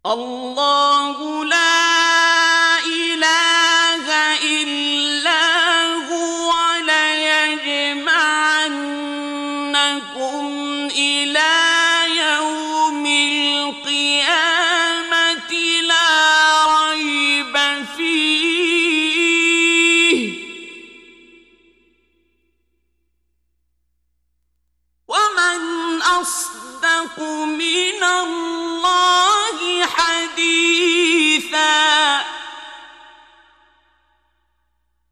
الله لا إله إلا هو ليجمعنكم إلى يوم القيامة لا ريب فيه ومن أصدق من الله